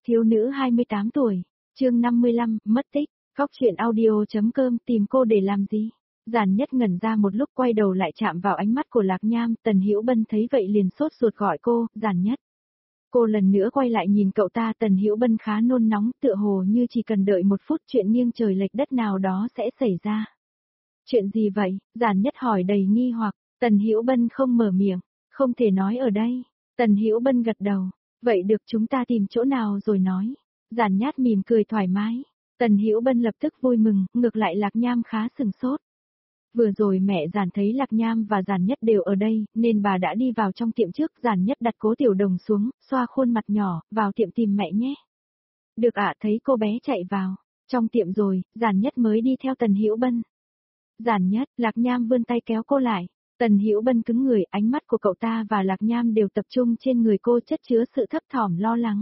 Thiếu nữ 28 tuổi, chương 55, mất tích, Góc truyện audio.com tìm cô để làm gì? Giản Nhất ngẩn ra một lúc quay đầu lại chạm vào ánh mắt của Lạc Nham, Tần Hữu Bân thấy vậy liền sốt ruột gọi cô, Giản Nhất. Cô lần nữa quay lại nhìn cậu ta, Tần Hữu Bân khá nôn nóng, tựa hồ như chỉ cần đợi một phút chuyện nghiêng trời lệch đất nào đó sẽ xảy ra. Chuyện gì vậy? Giản Nhất hỏi đầy nghi hoặc, Tần Hữu Bân không mở miệng, không thể nói ở đây. Tần Hữu Bân gật đầu, vậy được chúng ta tìm chỗ nào rồi nói. Giản Nhất mỉm cười thoải mái. Tần Hữu Bân lập tức vui mừng, ngược lại Lạc Nham khá sừng sốt. Vừa rồi mẹ Giản thấy Lạc Nham và Giản Nhất đều ở đây, nên bà đã đi vào trong tiệm trước. Giản Nhất đặt Cố Tiểu Đồng xuống, xoa khuôn mặt nhỏ, vào tiệm tìm mẹ nhé. Được ạ, thấy cô bé chạy vào. Trong tiệm rồi, Giản Nhất mới đi theo Tần Hữu Bân. Giản Nhất, Lạc Nham vươn tay kéo cô lại. Tần Hữu Bân cứng người, ánh mắt của cậu ta và Lạc Nham đều tập trung trên người cô, chất chứa sự thấp thỏm lo lắng.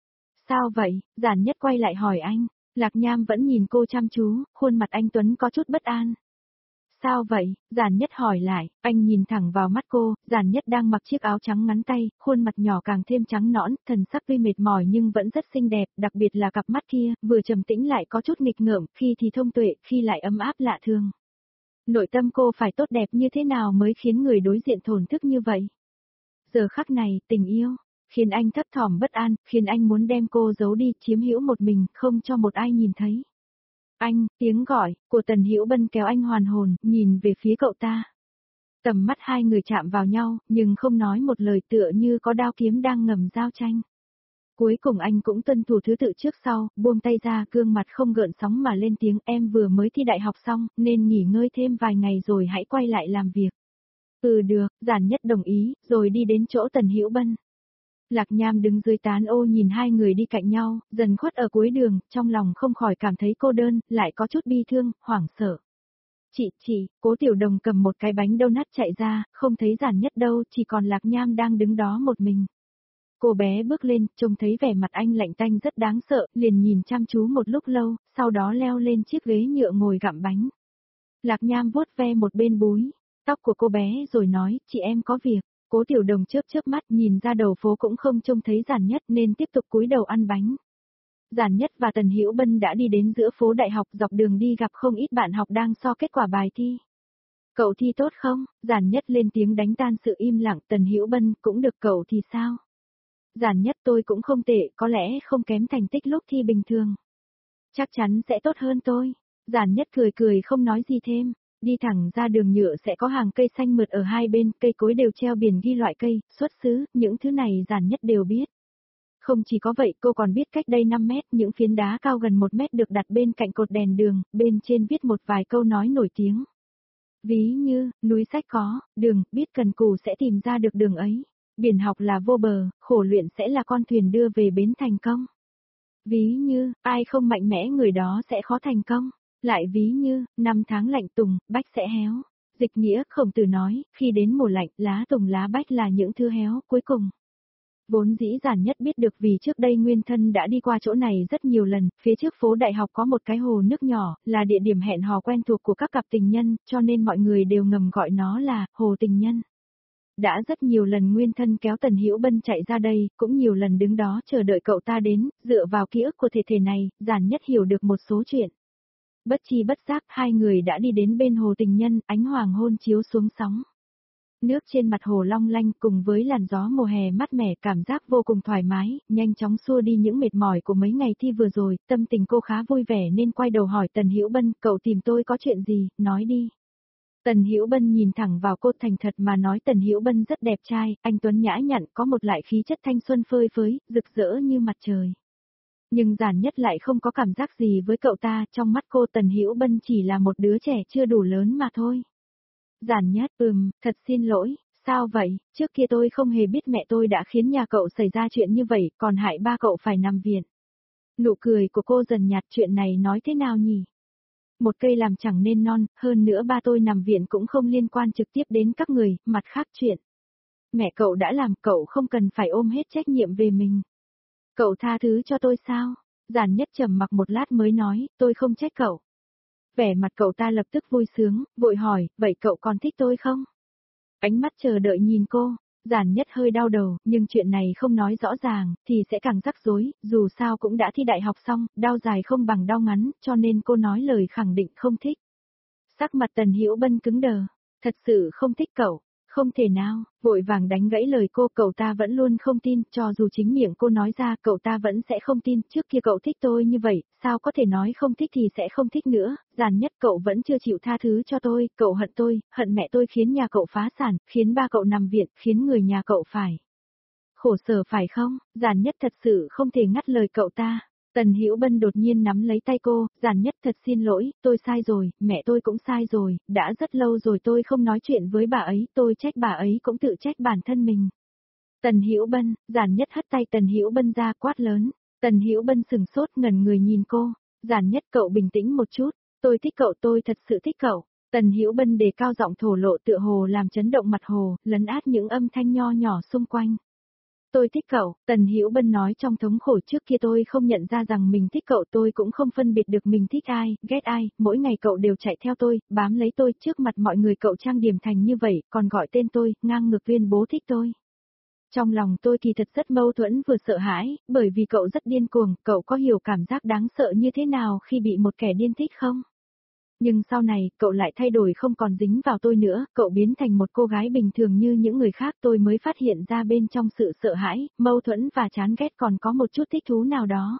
Sao vậy? Giản Nhất quay lại hỏi anh. Lạc Nham vẫn nhìn cô chăm chú, khuôn mặt anh Tuấn có chút bất an. Sao vậy? Giản Nhất hỏi lại, anh nhìn thẳng vào mắt cô, Giản Nhất đang mặc chiếc áo trắng ngắn tay, khuôn mặt nhỏ càng thêm trắng nõn, thần sắc tuy mệt mỏi nhưng vẫn rất xinh đẹp, đặc biệt là cặp mắt kia, vừa trầm tĩnh lại có chút nghịch ngợm, khi thì thông tuệ, khi lại ấm áp lạ thường. Nội tâm cô phải tốt đẹp như thế nào mới khiến người đối diện thổn thức như vậy? Giờ khắc này, tình yêu khiến anh thấp thỏm bất an, khiến anh muốn đem cô giấu đi, chiếm hữu một mình, không cho một ai nhìn thấy. Anh, tiếng gọi của Tần Hữu Bân kéo anh hoàn hồn, nhìn về phía cậu ta. Tầm mắt hai người chạm vào nhau, nhưng không nói một lời, tựa như có đao kiếm đang ngầm giao tranh. Cuối cùng anh cũng tuân thủ thứ tự trước sau, buông tay ra, gương mặt không gợn sóng mà lên tiếng, em vừa mới thi đại học xong, nên nghỉ ngơi thêm vài ngày rồi hãy quay lại làm việc. Ừ được, Giản Nhất đồng ý, rồi đi đến chỗ Tần Hữu Bân. Lạc Nham đứng dưới tán ô nhìn hai người đi cạnh nhau, dần khuất ở cuối đường, trong lòng không khỏi cảm thấy cô đơn, lại có chút bi thương, hoảng sợ. Chị, Cố Tiểu Đồng cầm một cái bánh donut chạy ra, không thấy Giản Nhất đâu, chỉ còn Lạc Nham đang đứng đó một mình. Cô bé bước lên, trông thấy vẻ mặt anh lạnh tanh rất đáng sợ, liền nhìn chăm chú một lúc lâu, sau đó leo lên chiếc ghế nhựa ngồi gặm bánh. Lạc Nham vuốt ve một bên búi tóc của cô bé rồi nói, chị em có việc. Cố Tiểu Đồng chớp mắt nhìn ra đầu phố cũng không trông thấy Giản Nhất nên tiếp tục cúi đầu ăn bánh. Giản Nhất và Tần Hữu Bân đã đi đến giữa phố đại học, dọc đường đi gặp không ít bạn học đang so kết quả bài thi. Cậu thi tốt không? Giản Nhất lên tiếng đánh tan sự im lặng. Tần Hữu Bân, cũng được, cậu thì sao? Giản Nhất, tôi cũng không tệ, có lẽ không kém thành tích lúc thi bình thường. Chắc chắn sẽ tốt hơn tôi. Giản Nhất cười không nói gì thêm. Đi thẳng ra đường nhựa sẽ có hàng cây xanh mượt ở hai bên, cây cối đều treo biển ghi loại cây, xuất xứ, những thứ này Giản Nhất đều biết. Không chỉ có vậy, cô còn biết cách đây 5 mét, những phiến đá cao gần 1 mét được đặt bên cạnh cột đèn đường, bên trên viết một vài câu nói nổi tiếng. Ví như, núi sách có, đường, biết cần cù sẽ tìm ra được đường ấy. Biển học là vô bờ, khổ luyện sẽ là con thuyền đưa về bến thành công. Ví như, ai không mạnh mẽ người đó sẽ khó thành công. Lại ví như, 5 tháng lạnh tùng, bách sẽ héo. Dịch nghĩa, Khổng Tử nói, khi đến mùa lạnh, lá tùng lá bách là những thứ héo cuối cùng. Vốn dĩ Giản Nhất biết được vì trước đây nguyên thân đã đi qua chỗ này rất nhiều lần, phía trước phố đại học có một cái hồ nước nhỏ, là địa điểm hẹn hò quen thuộc của các cặp tình nhân, cho nên mọi người đều ngầm gọi nó là hồ tình nhân. Đã rất nhiều lần nguyên thân kéo Tần Hữu Bân chạy ra đây, cũng nhiều lần đứng đó chờ đợi cậu ta đến, dựa vào ký ức của thể này, Giản Nhất hiểu được một số chuyện. Bất chi bất giác, hai người đã đi đến bên hồ tình nhân, ánh hoàng hôn chiếu xuống sóng. Nước trên mặt hồ long lanh cùng với làn gió mùa hè mát mẻ, cảm giác vô cùng thoải mái, nhanh chóng xua đi những mệt mỏi của mấy ngày thi vừa rồi, tâm tình cô khá vui vẻ nên quay đầu hỏi Tần Hữu Bân, cậu tìm tôi có chuyện gì, nói đi. Tần Hữu Bân nhìn thẳng vào cô, thành thật mà nói. Tần Hữu Bân rất đẹp trai, anh tuấn nhã nhặn, có một loại khí chất thanh xuân phơi phới, rực rỡ như mặt trời. Nhưng Giản Nhất lại không có cảm giác gì với cậu ta, trong mắt cô Tần Hữu Bân chỉ là một đứa trẻ chưa đủ lớn mà thôi. Giản Nhất, thật xin lỗi, sao vậy, trước kia tôi không hề biết mẹ tôi đã khiến nhà cậu xảy ra chuyện như vậy, còn hại ba cậu phải nằm viện. Nụ cười của cô dần nhạt, chuyện này nói thế nào nhỉ? Một cây làm chẳng nên non, hơn nữa ba tôi nằm viện cũng không liên quan trực tiếp đến các người, mặt khác chuyện. Mẹ cậu đã làm, cậu không cần phải ôm hết trách nhiệm về mình. Cậu tha thứ cho tôi sao? Giản Nhất trầm mặc một lát mới nói, tôi không trách cậu. Vẻ mặt cậu ta lập tức vui sướng, vội hỏi, vậy cậu còn thích tôi không? Ánh mắt chờ đợi nhìn cô, Giản Nhất hơi đau đầu, nhưng chuyện này không nói rõ ràng, thì sẽ càng rắc rối, dù sao cũng đã thi đại học xong, đau dài không bằng đau ngắn, cho nên cô nói lời khẳng định không thích. Sắc mặt Tần Hữu Bân cứng đờ, thật sự không thích cậu, không thể nào, vội vàng đánh gãy lời cô, cậu ta vẫn luôn không tin, cho dù chính miệng cô nói ra cậu ta vẫn sẽ không tin, trước kia cậu thích tôi như vậy, sao có thể nói không thích thì sẽ không thích nữa, Giản Nhất cậu vẫn chưa chịu tha thứ cho tôi, hận mẹ tôi khiến nhà cậu phá sản, khiến ba cậu nằm viện, khiến người nhà cậu phải khổ sở phải không, Giản Nhất thật sự không thể ngắt lời cậu ta. Tần Hữu Bân đột nhiên nắm lấy tay cô, Giản Nhất thật xin lỗi, tôi sai rồi, mẹ tôi cũng sai rồi, đã rất lâu rồi tôi không nói chuyện với bà ấy, tôi trách bà ấy cũng tự trách bản thân mình. Tần Hữu Bân, Giản Nhất hất tay Tần Hữu Bân ra quát lớn, Tần Hữu Bân sừng sốt ngẩn người nhìn cô, Giản Nhất cậu bình tĩnh một chút, tôi thích cậu, tôi thật sự thích cậu. Tần Hữu Bân đề cao giọng thổ lộ tựa hồ làm chấn động mặt hồ, lấn át những âm thanh nho nhỏ xung quanh. Tôi thích cậu, Tần Hữu Bân nói trong thống khổ trước kia tôi không nhận ra rằng mình thích cậu, tôi cũng không phân biệt được mình thích ai, ghét ai, mỗi ngày cậu đều chạy theo tôi, bám lấy tôi, trước mặt mọi người cậu trang điểm thành như vậy, còn gọi tên tôi, ngang ngược tuyên bố thích tôi. Trong lòng tôi kỳ thật rất mâu thuẫn vừa sợ hãi, bởi vì cậu rất điên cuồng, cậu có hiểu cảm giác đáng sợ như thế nào khi bị một kẻ điên thích không? Nhưng sau này, cậu lại thay đổi không còn dính vào tôi nữa, cậu biến thành một cô gái bình thường như những người khác, tôi mới phát hiện ra bên trong sự sợ hãi, mâu thuẫn và chán ghét còn có một chút thích thú nào đó.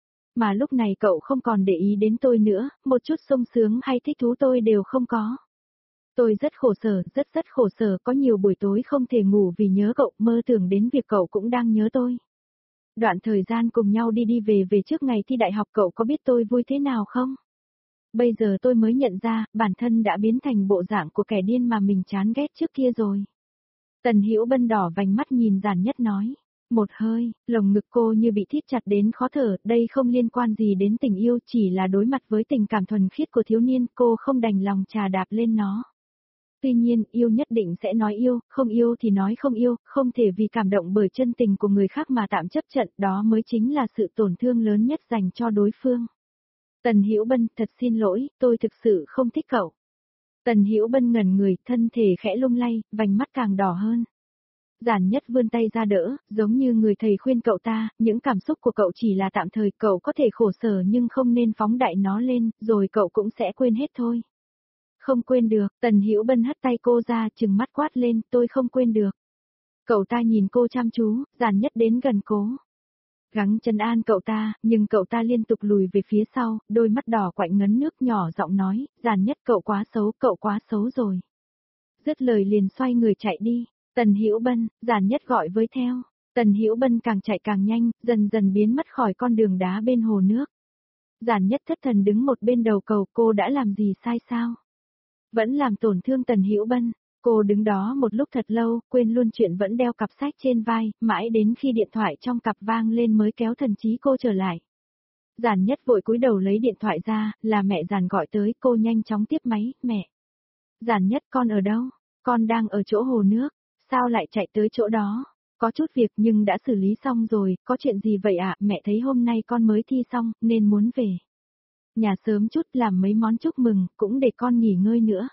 Mà lúc này cậu không còn để ý đến tôi nữa, một chút sung sướng hay thích thú tôi đều không có. Tôi rất khổ sở, rất khổ sở, có nhiều buổi tối không thể ngủ vì nhớ cậu, mơ tưởng đến việc cậu cũng đang nhớ tôi. Đoạn thời gian cùng nhau đi đi về trước ngày thi đại học cậu có biết tôi vui thế nào không? Bây giờ tôi mới nhận ra, bản thân đã biến thành bộ dạng của kẻ điên mà mình chán ghét trước kia rồi. Tần Hữu Bân đỏ vành mắt nhìn Giản Nhất nói. Một hơi, lồng ngực cô như bị thít chặt đến khó thở, đây không liên quan gì đến tình yêu, chỉ là đối mặt với tình cảm thuần khiết của thiếu niên, cô không đành lòng trà đạp lên nó. Tuy nhiên, yêu nhất định sẽ nói yêu, không yêu thì nói không yêu, không thể vì cảm động bởi chân tình của người khác mà tạm chấp trận, đó mới chính là sự tổn thương lớn nhất dành cho đối phương. Tần Hữu Bân, thật xin lỗi, tôi thực sự không thích cậu. Tần Hữu Bân ngẩn người, thân thể khẽ lung lay, vành mắt càng đỏ hơn. Giản Nhất vươn tay ra đỡ, giống như người thầy khuyên cậu ta, những cảm xúc của cậu chỉ là tạm thời, cậu có thể khổ sở nhưng không nên phóng đại nó lên, rồi cậu cũng sẽ quên hết thôi. Không quên được, Tần Hữu Bân hất tay cô ra, trừng mắt quát lên, tôi không quên được. Cậu ta nhìn cô chăm chú, Giản Nhất đến gần cố gắng trấn an cậu ta, nhưng cậu ta liên tục lùi về phía sau, đôi mắt đỏ quạnh ngấn nước, nhỏ giọng nói, Giản Nhất cậu quá xấu rồi. Dứt lời liền xoay người chạy đi, Tần Hữu Bân, Giản Nhất gọi với theo, Tần Hữu Bân càng chạy càng nhanh, dần dần biến mất khỏi con đường đá bên hồ nước. Giản Nhất thất thần đứng một bên đầu cầu, cô đã làm gì sai sao? Vẫn làm tổn thương Tần Hữu Bân. Cô đứng đó một lúc thật lâu, quên luôn chuyện vẫn đeo cặp sách trên vai, mãi đến khi điện thoại trong cặp vang lên mới kéo thần trí cô trở lại. Giản Nhất vội cúi đầu lấy điện thoại ra, là mẹ Giản gọi tới, cô nhanh chóng tiếp máy, mẹ. Giản Nhất con ở đâu? Con đang ở chỗ hồ nước, sao lại chạy tới chỗ đó? Có chút việc nhưng đã xử lý xong rồi, có chuyện gì vậy ạ? Mẹ thấy hôm nay con mới thi xong, nên muốn về nhà sớm chút làm mấy món chúc mừng, cũng để con nghỉ ngơi nữa.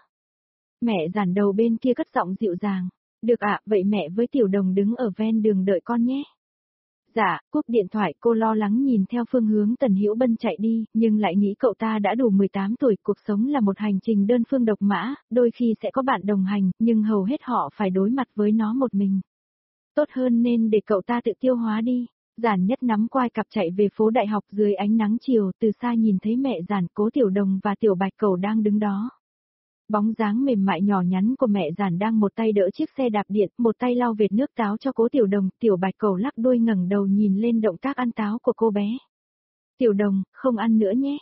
Mẹ Giản đầu bên kia cất giọng dịu dàng. Được ạ, vậy mẹ với Tiểu Đồng đứng ở ven đường đợi con nhé. Dạ, cúp điện thoại cô lo lắng nhìn theo phương hướng Tần Hữu Bân chạy đi, nhưng lại nghĩ cậu ta đã đủ 18 tuổi, cuộc sống là một hành trình đơn phương độc mã, đôi khi sẽ có bạn đồng hành, nhưng hầu hết họ phải đối mặt với nó một mình. Tốt hơn nên để cậu ta tự tiêu hóa đi. Giản Nhất nắm quai cặp chạy về phố đại học dưới ánh nắng chiều, từ xa nhìn thấy mẹ Giản, Cố Tiểu Đồng và Tiểu Bạch Cẩu đang đứng đó. Bóng dáng mềm mại nhỏ nhắn của mẹ Giản đang một tay đỡ chiếc xe đạp điện, một tay lau vệt nước táo cho Cố Tiểu Đồng, Tiểu Bạch Cẩu lắc đuôi ngẩng đầu nhìn lên động tác ăn táo của cô bé. Tiểu Đồng, không ăn nữa nhé.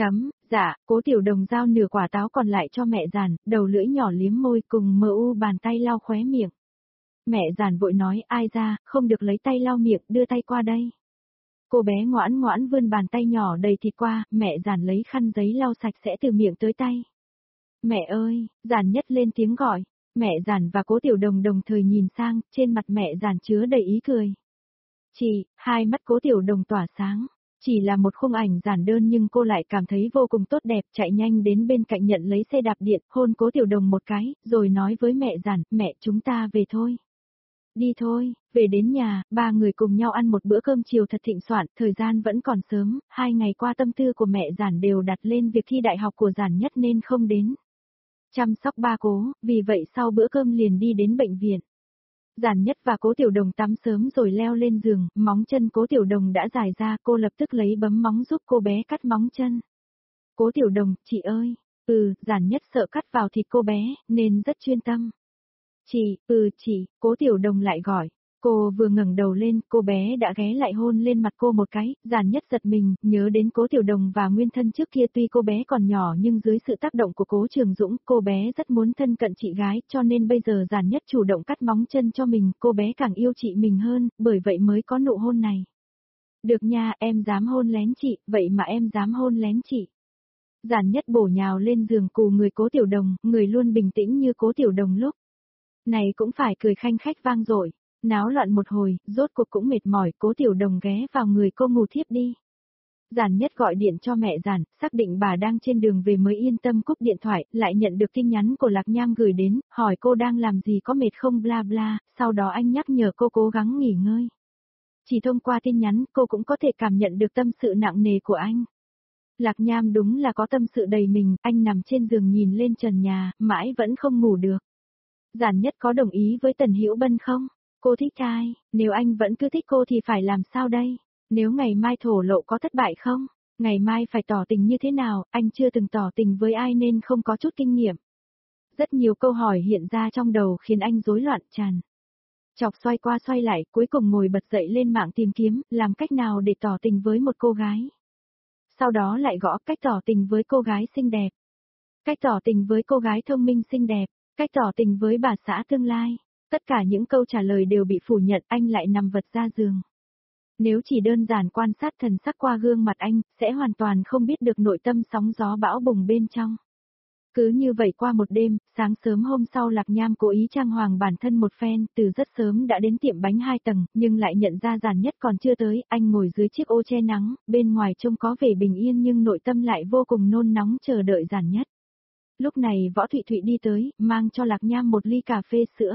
Dạ, Cố Tiểu Đồng giao nửa quả táo còn lại cho mẹ Giản, đầu lưỡi nhỏ liếm môi cùng mờ u bàn tay lau khóe miệng. Mẹ Giản vội nói, ai ra, không được lấy tay lau miệng, đưa tay qua đây. Cô bé ngoãn ngoãn vươn bàn tay nhỏ đầy thịt qua, mẹ Giản lấy khăn giấy lau sạch sẽ từ miệng tới tay. Mẹ ơi, Giản Nhất lên tiếng gọi, mẹ Giản và Cố Tiểu Đồng đồng thời nhìn sang, trên mặt mẹ Giản chứa đầy ý cười. Chị, hai mắt Cố Tiểu Đồng tỏa sáng, chỉ là một khung ảnh giản đơn nhưng cô lại cảm thấy vô cùng tốt đẹp, chạy nhanh đến bên cạnh nhận lấy xe đạp điện, hôn Cố Tiểu Đồng một cái, rồi nói với mẹ Giản, mẹ chúng ta về thôi. Đi thôi, về đến nhà, ba người cùng nhau ăn một bữa cơm chiều thật thịnh soạn, thời gian vẫn còn sớm, 2 ngày qua tâm tư của mẹ Giản đều đặt lên việc thi đại học của Giản Nhất nên không đến chăm sóc ba cố, vì vậy sau bữa cơm liền đi đến bệnh viện. Giản Nhất và Cố Tiểu Đồng tắm sớm rồi leo lên giường, móng chân Cố Tiểu Đồng đã dài ra, cô lập tức lấy bấm móng giúp cô bé cắt móng chân. Cố Tiểu Đồng, chị ơi, Giản Nhất sợ cắt vào thịt cô bé, nên rất chuyên tâm. Chị, Cố Tiểu Đồng lại gọi. Cô vừa ngẩng đầu lên, cô bé đã ghé lại hôn lên mặt cô một cái, Giản Nhất giật mình, nhớ đến Cố Tiểu Đồng và nguyên thân trước kia tuy cô bé còn nhỏ nhưng dưới sự tác động của Cố Trường Dũng, cô bé rất muốn thân cận chị gái, cho nên bây giờ Giản Nhất chủ động cắt móng chân cho mình, cô bé càng yêu chị mình hơn, bởi vậy mới có nụ hôn này. Được nha, em dám hôn lén chị, vậy mà em dám hôn lén chị. Giản Nhất bổ nhào lên giường cù người Cố Tiểu Đồng, người luôn bình tĩnh như Cố Tiểu Đồng lúc này cũng phải cười khanh khách vang dội. Náo loạn một hồi, rốt cuộc cũng mệt mỏi, Cố Tiểu Đồng ghé vào người cô ngủ thiếp đi. Giản Nhất gọi điện cho mẹ Giản, xác định bà đang trên đường về mới yên tâm cúp điện thoại, lại nhận được tin nhắn của Lạc Nham gửi đến, hỏi cô đang làm gì có mệt không bla bla, sau đó anh nhắc nhở cô cố gắng nghỉ ngơi. Chỉ thông qua tin nhắn, cô cũng có thể cảm nhận được tâm sự nặng nề của anh. Lạc Nham đúng là có tâm sự đầy mình, anh nằm trên giường nhìn lên trần nhà, mãi vẫn không ngủ được. Giản Nhất có đồng ý với Tần Hữu Bân không? Cô thích ai, nếu anh vẫn cứ thích cô thì phải làm sao đây? Nếu ngày mai thổ lộ có thất bại không? Ngày mai phải tỏ tình như thế nào, anh chưa từng tỏ tình với ai nên không có chút kinh nghiệm. Rất nhiều câu hỏi hiện ra trong đầu khiến anh rối loạn tràn. Chọc xoay qua xoay lại, cuối cùng ngồi bật dậy lên mạng tìm kiếm, làm cách nào để tỏ tình với một cô gái. Sau đó lại gõ cách tỏ tình với cô gái xinh đẹp. Cách tỏ tình với cô gái thông minh xinh đẹp. Cách tỏ tình với bà xã tương lai. Tất cả những câu trả lời đều bị phủ nhận, anh lại nằm vật ra giường. Nếu chỉ đơn giản quan sát thần sắc qua gương mặt anh, sẽ hoàn toàn không biết được nội tâm sóng gió bão bùng bên trong. Cứ như vậy qua một đêm, sáng sớm hôm sau Lạc Nham cố ý trang hoàng bản thân một phen, từ rất sớm đã đến tiệm bánh 2 tầng, nhưng lại nhận ra Giản Nhất còn chưa tới, anh ngồi dưới chiếc ô che nắng, bên ngoài trông có vẻ bình yên nhưng nội tâm lại vô cùng nôn nóng chờ đợi Giản Nhất. Lúc này Võ Thụy Thụy đi tới, mang cho Lạc Nham một ly cà phê sữa.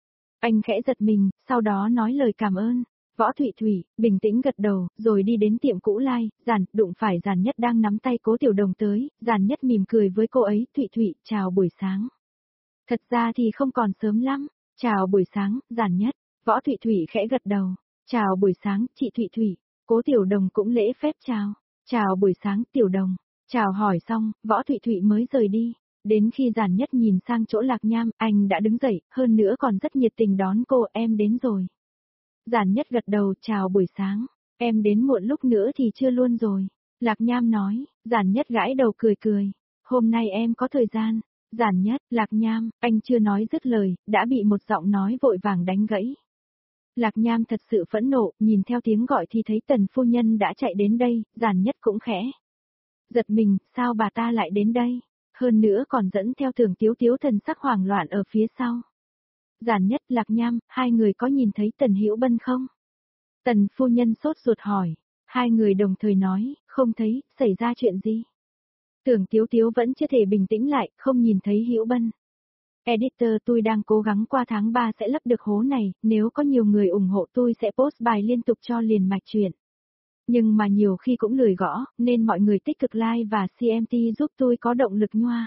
Anh khẽ giật mình, sau đó nói lời cảm ơn. Võ Thụy Thụy, bình tĩnh gật đầu, rồi đi đến tiệm cũ Lai, đụng phải Giản Nhất đang nắm tay Cố Tiểu Đồng tới, Giản Nhất mỉm cười với cô ấy, Thụy Thụy, chào buổi sáng. Thật ra thì không còn sớm lắm, chào buổi sáng, Giản Nhất, Võ Thụy Thụy khẽ gật đầu, chào buổi sáng, chị Thụy Thụy, Cố Tiểu Đồng cũng lễ phép chào buổi sáng, Tiểu Đồng, chào hỏi xong, Võ Thụy Thụy mới rời đi. Đến khi Giản Nhất nhìn sang chỗ Lạc Nham, anh đã đứng dậy, hơn nữa còn rất nhiệt tình đón cô, em đến rồi. Giản Nhất gật đầu, chào buổi sáng, em đến muộn lúc nữa thì chưa luôn rồi. Lạc Nham nói, Giản Nhất gãi đầu cười cười, hôm nay em có thời gian. Giản Nhất, Lạc Nham, anh chưa nói dứt lời, đã bị một giọng nói vội vàng đánh gãy. Lạc Nham thật sự phẫn nộ, nhìn theo tiếng gọi thì thấy Tần phu nhân đã chạy đến đây, Giản Nhất cũng khẽ giật mình, sao bà ta lại đến đây? Hơn nữa còn dẫn theo Tưởng Tiếu Tiếu thần sắc hoảng loạn ở phía sau. Giản Nhất, Lạc Nham, hai người có nhìn thấy Tần Hữu Bân không? Tần phu nhân sốt ruột hỏi. Hai người đồng thời nói, không thấy, xảy ra chuyện gì? Tưởng Tiếu Tiếu vẫn chưa thể bình tĩnh lại, không nhìn thấy Hữu Bân. Editor, tôi đang cố gắng qua tháng 3 sẽ lấp được hố này, nếu có nhiều người ủng hộ tôi sẽ post bài liên tục cho liền mạch chuyện. Nhưng mà nhiều khi cũng lười gõ, nên mọi người tích cực like và CMT giúp tôi có động lực nhoa.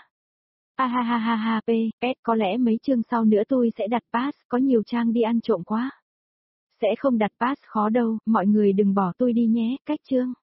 Ha ha ha ha PS, có lẽ mấy chương sau nữa tôi sẽ đặt pass, có nhiều trang đi ăn trộm quá. Sẽ không đặt pass khó đâu, mọi người đừng bỏ tôi đi nhé, cách chương.